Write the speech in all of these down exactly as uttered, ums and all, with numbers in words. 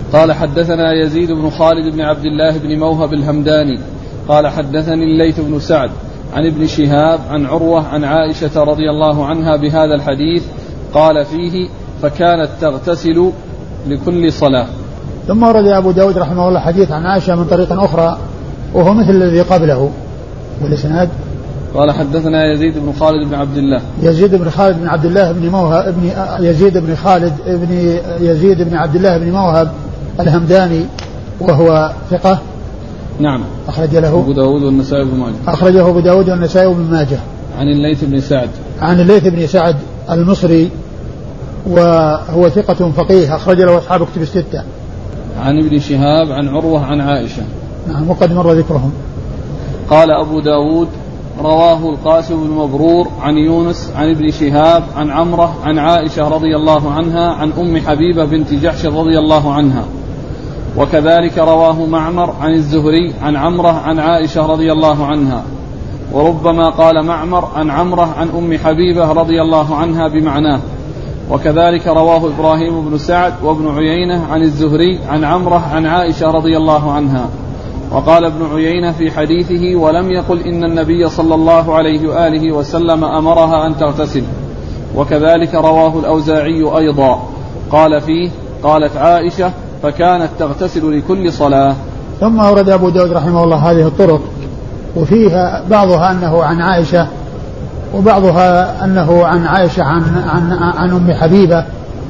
قال حدثنا يزيد بن خالد بن عبد الله بن موهب الهمداني قال حدثني الليث بن سعد عن ابن شهاب عن عروة عن عائشة رضي الله عنها بهذا الحديث قال فيه فكانت تغتسل لكل صلاة. ثم ورد أبو داود رحمه الله حديث عن عائشة من طريق أخرى وهو مثل الذي قبله. والإسناد قال حدثنا يزيد بن خالد بن عبد الله يزيد بن خالد بن عبد الله بن موهب ابن يزيد بن خالد ابن يزيد بن عبد الله بن موهب الهمداني وهو ثقة. نعم. أخرج له أبو داود والنسائي بن ماجه. أخرجه أبو داود والنسائي بن ماجه. عن الليث بن سعد عن الليث بن سعد المصري وهو ثقة فقيه أخرج له أصحاب كتب الستة. عن ابن شهاب عن عروة عن عائشة. نعم وقد مر ذكرهم. قال أبو داود رواه القاسم بن مبرور عن يونس عن ابن شهاب عن عمرة عن عائشة رضي الله عنها عن أم حبيبة بنت جحش رضي الله عنها. وكذلك رواه معمر عن الزهري عن عمرة عن عائشة رضي الله عنها. وربما قال معمر عن عمرة عن أم حبيبة رضي الله عنها بمعناه. وكذلك رواه إبراهيم بن سعد وابن عيينة عن الزهري عن عمرة عن عائشة رضي الله عنها. وقال ابن عيينة في حديثه ولم يقل إن النبي صلى الله عليه وآله وسلم أمرها أن تغتسل. وكذلك رواه الأوزاعي أيضا قال فيه قالت عائشة فكانت تغتسل لكل صلاة. ثم أورد أبو داود رحمه الله هذه الطرق وفيها بعضها أنه عن عائشة وبعضها أنه عن عائشة عن, عن, عن أم حبيبة.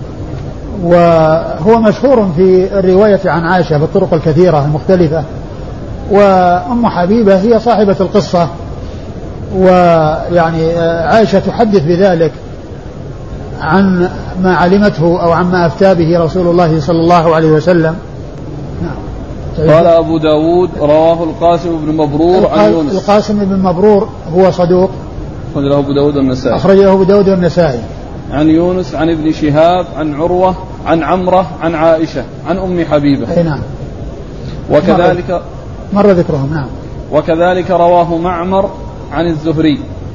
وهو مشهور في الرواية عن عائشة بالطرق الكثيرة المختلفة. وأم حبيبة هي صاحبة القصة ويعني عائشة تحدث بذلك عن ما علمته أو عما أفتى به رسول الله صلى الله عليه وسلم. قال أبو داود رواه القاسم بن مبرور عن يونس. القاسم بن مبرور هو صدوق أخرجه أبو داود والنسائي. أخرجه أبو داود والنسائي. عن يونس عن ابن شهاب عن عروة عن عمرة عن عائشة عن أم حبيبة. أي نعم. وكذلك مر ذكرهم. نعم. وكذلك رواه معمر عن الزهري.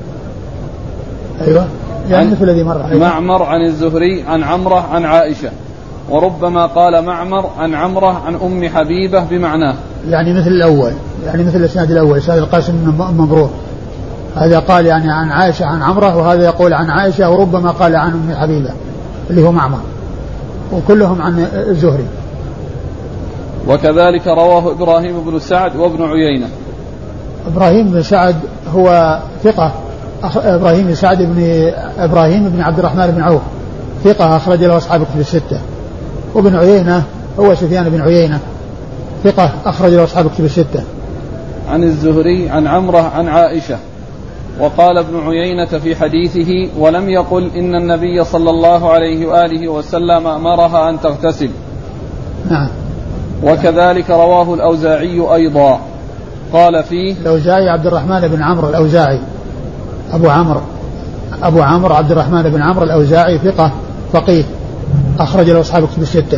أيوة يعني مثل الذي مر. أيوة. معمر عن الزهري عن عمرة عن عائشة. وربما قال معمر عن عمرة عن أم حبيبة بمعناه يعني مثل الأول يعني مثل الإسناد الأول إسناد القاسم بن مبرور. هذا قال يعني عن عائشة عن عمرة وهذا يقول عن عائشة وربما قال عن أم حبيبة اللي هو معمر وكلهم عن الزهري. وكذلك رواه إبراهيم بن سعد وابن عيينة. إبراهيم بن سعد هو ثقة. إبراهيم بن سعد بن إبراهيم بن عبد الرحمن بن عوف ثقة أخرج له أصحاب كتب الستة. وابن عيينة هو سفيان بن عيينة ثقة أخرج له أصحاب كتب الستة. عن الزهري عن عمرة عن عائشة. وقال ابن عيينة في حديثه ولم يقل إن النبي صلى الله عليه وآله وسلم أمرها أن تغتسل. نعم. وكذلك رواه الأوزاعي أيضا قال فيه الأوزاعي عبد الرحمن بن عمرو الأوزاعي أبو عمرو أبو عمرو عبد الرحمن بن عمرو الأوزاعي ثقة فقيه أخرج له أصحاب كتب الستة.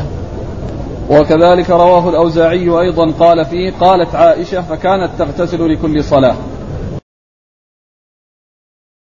وكذلك رواه الأوزاعي أيضا قال فيه قالت عائشة فكانت تغتسل لكل صلاة.